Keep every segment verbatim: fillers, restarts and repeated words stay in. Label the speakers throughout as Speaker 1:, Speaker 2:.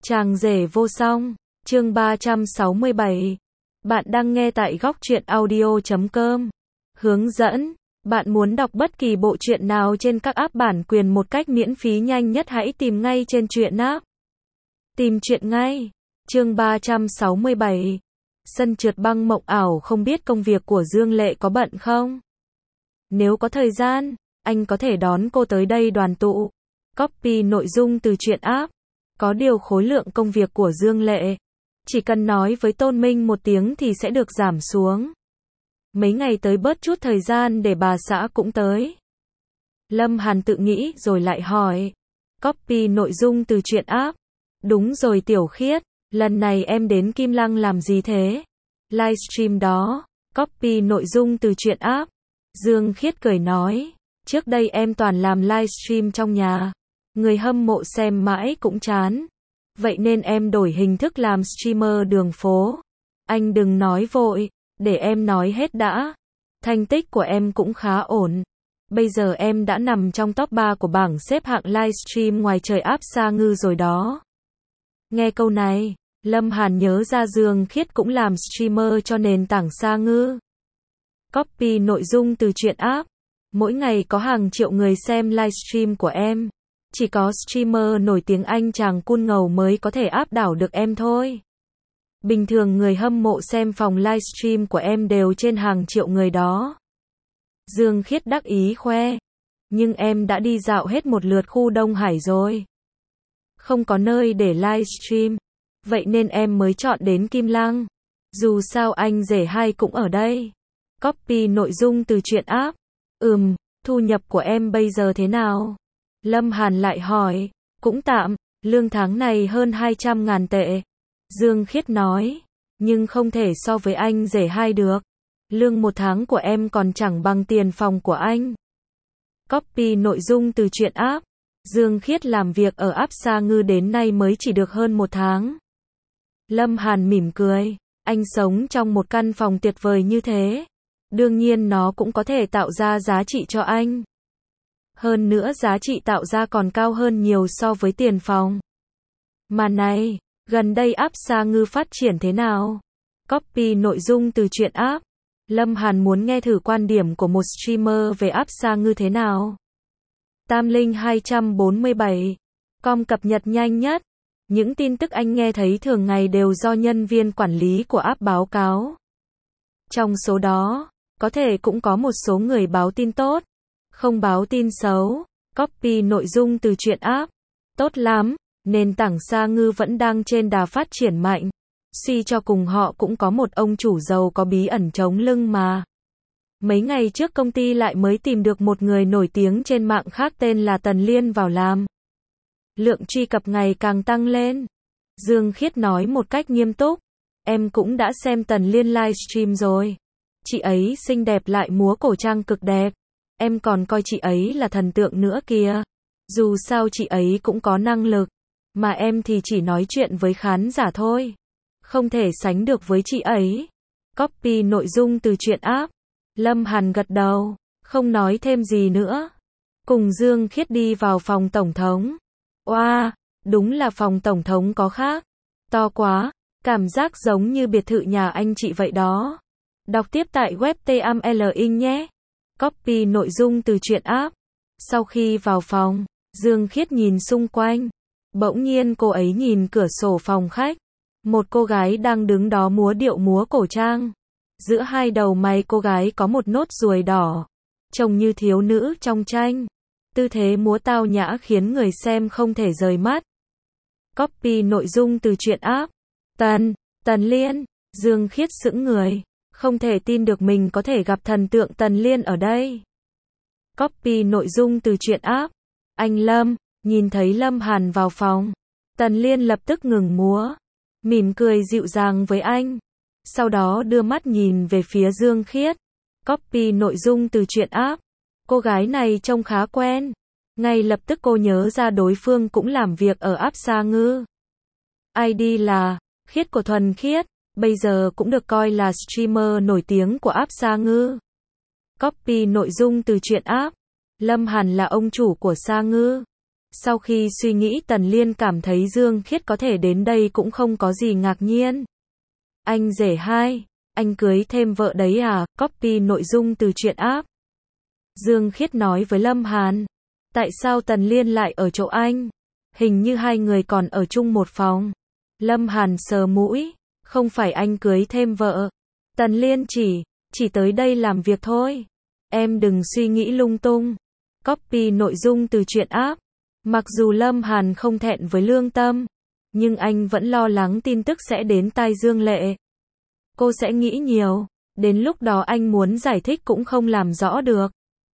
Speaker 1: Chàng rể vô song, chương ba trăm sáu mươi bảy. Bạn đang nghe tại góc truyện audio chấm com. Hướng dẫn, bạn muốn đọc bất kỳ bộ truyện nào trên các app bản quyền một cách miễn phí nhanh nhất hãy tìm ngay trên truyện app. Tìm truyện ngay. Chương ba trăm sáu mươi bảy. Sân trượt băng mộng ảo, không biết công việc của Dương Lệ có bận không? Nếu có thời gian, anh có thể đón cô tới đây đoàn tụ. Copy nội dung từ truyện app. Có điều khối lượng công việc của Dương Lệ, chỉ cần nói với Tôn Minh một tiếng thì sẽ được giảm xuống. Mấy ngày tới bớt chút thời gian để bà xã cũng tới. Lâm Hàn tự nghĩ rồi lại hỏi. Copy nội dung từ truyện app. Đúng rồi Tiểu Khiết, lần này em đến Kim Lăng làm gì thế? Livestream đó. Copy nội dung từ truyện app. Dương Khiết cười nói. Trước đây em toàn làm livestream trong nhà. Người hâm mộ xem mãi cũng chán. Vậy nên em đổi hình thức làm streamer đường phố. Anh đừng nói vội, để em nói hết đã. Thành tích của em cũng khá ổn. Bây giờ em đã nằm trong top ba của bảng xếp hạng livestream ngoài trời áp Sa Ngư rồi đó. Nghe câu này, Lâm Hàn nhớ ra Dương Khiết cũng làm streamer cho nền tảng Sa Ngư. Copy nội dung từ truyện app. Mỗi ngày có hàng triệu người xem livestream của em. Chỉ có streamer nổi tiếng anh chàng Cun Ngầu mới có thể áp đảo được em thôi. Bình thường người hâm mộ xem phòng livestream của em đều trên hàng triệu người đó. Dương Khiết đắc ý khoe. Nhưng em đã đi dạo hết một lượt khu Đông Hải rồi. Không có nơi để livestream. Vậy nên em mới chọn đến Kim Lăng. Dù sao anh rể hai cũng ở đây. Copy nội dung từ truyện app. Ừm, thu nhập của em bây giờ thế nào? Lâm Hàn lại hỏi. Cũng tạm, lương tháng này hơn hai trăm ngàn tệ. Dương Khiết nói. Nhưng không thể so với anh rể hai được. Lương một tháng của em còn chẳng bằng tiền phòng của anh. Copy nội dung từ truyện app. Dương Khiết làm việc ở app Sa Ngư đến nay mới chỉ được hơn một tháng. Lâm Hàn mỉm cười. Anh sống trong một căn phòng tuyệt vời như thế. Đương nhiên nó cũng có thể tạo ra giá trị cho anh. Hơn nữa giá trị tạo ra còn cao hơn nhiều so với tiền phòng. Mà này, gần đây app Sa Ngư phát triển thế nào? Copy nội dung từ truyện app. Lâm Hàn muốn nghe thử quan điểm của một streamer về app Sa Ngư thế nào. Tam Linh hai trăm bốn mươi bảy. Com cập nhật nhanh nhất. Những tin tức anh nghe thấy thường ngày đều do nhân viên quản lý của app báo cáo. Trong số đó, có thể cũng có một số người báo tin tốt, không báo tin xấu. Copy nội dung từ truyện app. Tốt lắm, nền tảng Sa Ngư vẫn đang trên đà phát triển mạnh. Suy cho cùng họ cũng có một ông chủ giàu có bí ẩn chống lưng mà. Mấy ngày trước công ty lại mới tìm được một người nổi tiếng trên mạng khác tên là Tần Liên vào làm. Lượng truy cập ngày càng tăng lên. Dương Khiết nói một cách nghiêm túc. Em cũng đã xem Tần Liên livestream rồi. Chị ấy xinh đẹp lại múa cổ trang cực đẹp. Em còn coi chị ấy là thần tượng nữa kìa. Dù sao chị ấy cũng có năng lực. Mà em thì chỉ nói chuyện với khán giả thôi. Không thể sánh được với chị ấy. Copy nội dung từ truyện app. Lâm Hàn gật đầu, không nói thêm gì nữa. Cùng Dương Khiết đi vào phòng tổng thống. Oa, wow, đúng là phòng tổng thống có khác. To quá, cảm giác giống như biệt thự nhà anh chị vậy đó. Đọc tiếp tại web T A M L in nhé. Copy nội dung từ truyện app. Sau khi vào phòng, Dương Khiết nhìn xung quanh. Bỗng nhiên cô ấy nhìn cửa sổ phòng khách. Một cô gái đang đứng đó múa điệu múa cổ trang. Giữa hai đầu mày cô gái có một nốt ruồi đỏ. Trông như thiếu nữ trong tranh. Tư thế múa tao nhã khiến người xem không thể rời mắt. Copy nội dung từ truyện app. Tần, Tần Liên. Dương Khiết sững người. Không thể tin được mình có thể gặp thần tượng Tần Liên ở đây. Copy nội dung từ truyện app. Anh Lâm, nhìn thấy Lâm Hàn vào phòng. Tần Liên lập tức ngừng múa. Mỉm cười dịu dàng với anh. Sau đó đưa mắt nhìn về phía Dương Khiết. Copy nội dung từ truyện app. Cô gái này trông khá quen. Ngay lập tức cô nhớ ra đối phương cũng làm việc ở app Sa Ngư. i đê là Khiết của Thuần Khiết. Bây giờ cũng được coi là streamer nổi tiếng của app Sa Ngư. Copy nội dung từ truyện app. Lâm Hàn là ông chủ của Sa Ngư. Sau khi suy nghĩ Tần Liên cảm thấy Dương Khiết có thể đến đây cũng không có gì ngạc nhiên. Anh rể hai, anh cưới thêm vợ đấy à, copy nội dung từ truyện app. Dương Khiết nói với Lâm Hàn. Tại sao Tần Liên lại ở chỗ anh? Hình như hai người còn ở chung một phòng. Lâm Hàn sờ mũi. Không phải anh cưới thêm vợ. Tần Liên chỉ, chỉ tới đây làm việc thôi. Em đừng suy nghĩ lung tung. Copy nội dung từ truyện app. Mặc dù Lâm Hàn không thẹn với lương tâm, nhưng anh vẫn lo lắng tin tức sẽ đến tai Dương Lệ. Cô sẽ nghĩ nhiều, đến lúc đó anh muốn giải thích cũng không làm rõ được.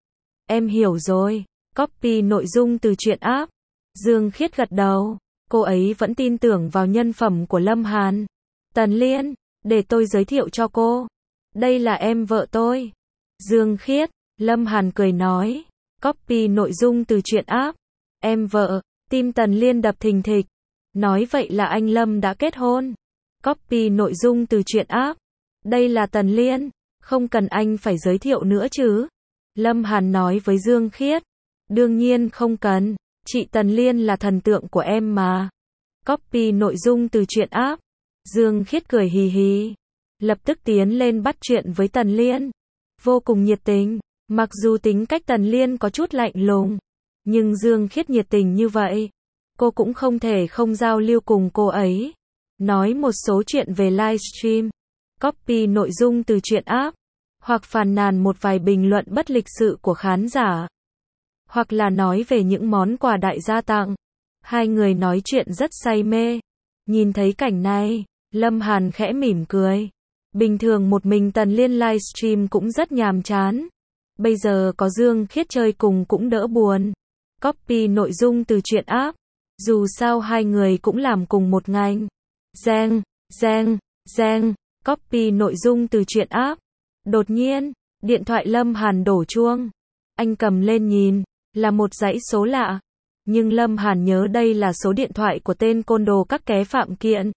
Speaker 1: Em hiểu rồi. Copy nội dung từ truyện app. Dương Khiết gật đầu, cô ấy vẫn tin tưởng vào nhân phẩm của Lâm Hàn. Tần Liên, để tôi giới thiệu cho cô. Đây là em vợ tôi. Dương Khiết, Lâm Hàn cười nói. Copy nội dung từ truyện app. Em vợ, tim Tần Liên đập thình thịch. Nói vậy là anh Lâm đã kết hôn. Copy nội dung từ truyện app. Đây là Tần Liên, không cần anh phải giới thiệu nữa chứ. Lâm Hàn nói với Dương Khiết. Đương nhiên không cần, chị Tần Liên là thần tượng của em mà. Copy nội dung từ truyện app. Dương Khiết cười hì hì, lập tức tiến lên bắt chuyện với Tần Liên. Vô cùng nhiệt tình, mặc dù tính cách Tần Liên có chút lạnh lùng, nhưng Dương Khiết nhiệt tình như vậy, cô cũng không thể không giao lưu cùng cô ấy. Nói một số chuyện về livestream, copy nội dung từ truyện app, hoặc phàn nàn một vài bình luận bất lịch sự của khán giả, hoặc là nói về những món quà đại gia tặng. Hai người nói chuyện rất say mê. Nhìn thấy cảnh này, Lâm Hàn khẽ mỉm cười. Bình thường một mình Tần Liên livestream cũng rất nhàm chán. Bây giờ có Dương Khiết chơi cùng cũng đỡ buồn. Copy nội dung từ truyện app. Dù sao hai người cũng làm cùng một ngành. Giang, Giang, Giang. Copy nội dung từ truyện app. Đột nhiên, điện thoại Lâm Hàn đổ chuông. Anh cầm lên nhìn, là một dãy số lạ. Nhưng Lâm Hàn nhớ đây là số điện thoại của tên côn đồ các ké Phạm Kiện.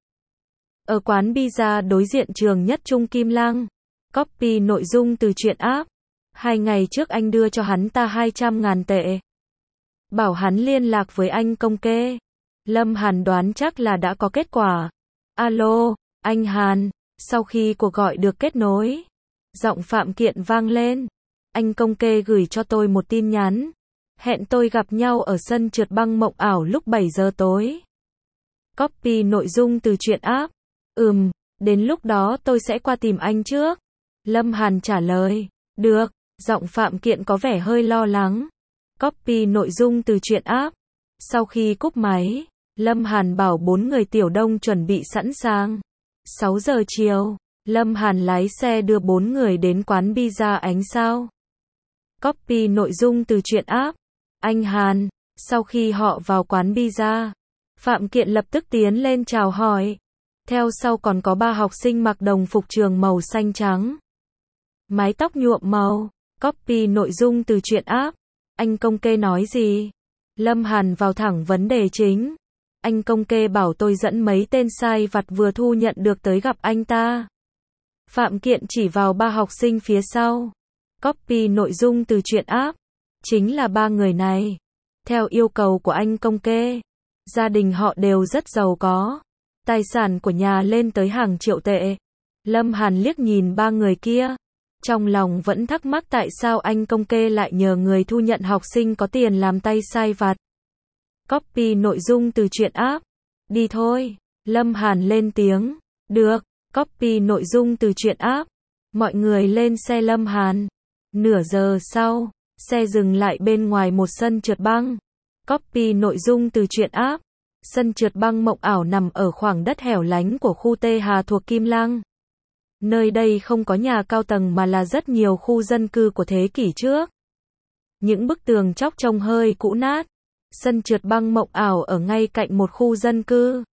Speaker 1: Ở quán pizza đối diện trường Nhất Trung Kim Lăng. Copy nội dung từ truyện app. Hai ngày trước anh đưa cho hắn ta hai trăm ngàn tệ. Bảo hắn liên lạc với anh công kê. Lâm Hàn đoán chắc là đã có kết quả. Alo, anh Hàn. Sau khi cuộc gọi được kết nối, giọng Phạm Kiện vang lên. Anh công kê gửi cho tôi một tin nhắn. Hẹn tôi gặp nhau ở sân trượt băng mộng ảo lúc bảy giờ tối. Copy nội dung từ truyện app. Ừm, đến lúc đó tôi sẽ qua tìm anh trước. Lâm Hàn trả lời. Được, giọng Phạm Kiện có vẻ hơi lo lắng. Copy nội dung từ truyện app. Sau khi cúp máy, Lâm Hàn bảo bốn người Tiểu Đông chuẩn bị sẵn sàng. sáu giờ chiều, Lâm Hàn lái xe đưa bốn người đến quán pizza Ánh Sao. Copy nội dung từ truyện app. Anh Hàn, sau khi họ vào quán pizza, Phạm Kiện lập tức tiến lên chào hỏi. Theo sau còn có ba học sinh mặc đồng phục trường màu xanh trắng. Mái tóc nhuộm màu. Copy nội dung từ truyện app. Anh công kê nói gì? Lâm Hàn vào thẳng vấn đề chính. Anh công kê bảo tôi dẫn mấy tên sai vặt vừa thu nhận được tới gặp anh ta. Phạm Kiện chỉ vào ba học sinh phía sau. Copy nội dung từ truyện app. Chính là ba người này. Theo yêu cầu của anh công kê, gia đình họ đều rất giàu có. Tài sản của nhà lên tới hàng triệu tệ. Lâm Hàn liếc nhìn ba người kia. Trong lòng vẫn thắc mắc tại sao anh công kê lại nhờ người thu nhận học sinh có tiền làm tay sai vặt. Copy nội dung từ truyện app. Đi thôi. Lâm Hàn lên tiếng. Được. Copy nội dung từ truyện app. Mọi người lên xe Lâm Hàn. Nửa giờ sau, xe dừng lại bên ngoài một sân trượt băng. Copy nội dung từ truyện app. Sân trượt băng mộng ảo nằm ở khoảng đất hẻo lánh của khu Tê Hà thuộc Kim Lăng. Nơi đây không có nhà cao tầng mà là rất nhiều khu dân cư của thế kỷ trước. Những bức tường chóc trông hơi cũ nát. Sân trượt băng mộng ảo ở ngay cạnh một khu dân cư.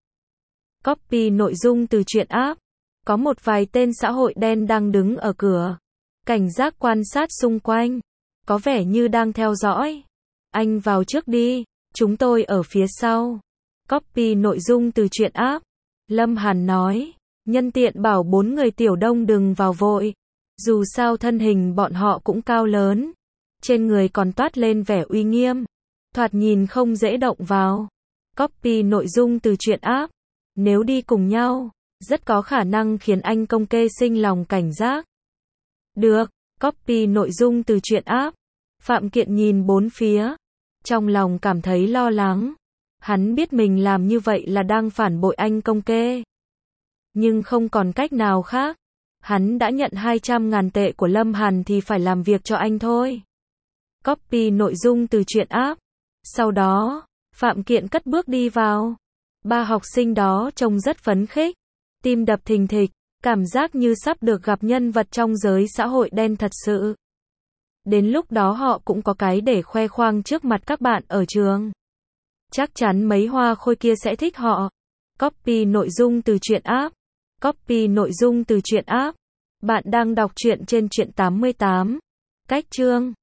Speaker 1: Copy nội dung từ truyện app. Có một vài tên xã hội đen đang đứng ở cửa. Cảnh giác quan sát xung quanh. Có vẻ như đang theo dõi. Anh vào trước đi. Chúng tôi ở phía sau. Copy nội dung từ truyện app. Lâm Hàn nói. Nhân tiện bảo bốn người Tiểu Đông đừng vào vội. Dù sao thân hình bọn họ cũng cao lớn. Trên người còn toát lên vẻ uy nghiêm. thoạt nhìn không dễ động vào. Copy nội dung từ truyện app. Nếu đi cùng nhau, rất có khả năng khiến anh công kê sinh lòng cảnh giác. Được, copy nội dung từ truyện app. Phạm Kiện nhìn bốn phía, trong lòng cảm thấy lo lắng. Hắn biết mình làm như vậy là đang phản bội anh công kê. Nhưng không còn cách nào khác. Hắn đã nhận hai trăm ngàn tệ của Lâm Hàn thì phải làm việc cho anh thôi. Copy nội dung từ truyện app. Sau đó, Phạm Kiện cất bước đi vào. Ba học sinh đó trông rất phấn khích, tim đập thình thịch, cảm giác như sắp được gặp nhân vật trong giới xã hội đen thật sự. Đến lúc đó họ cũng có cái để khoe khoang trước mặt các bạn ở trường. Chắc chắn mấy hoa khôi kia sẽ thích họ. Copy nội dung từ truyện app. Copy nội dung từ truyện app. Bạn đang đọc truyện trên truyện tám mươi tám. Cách chương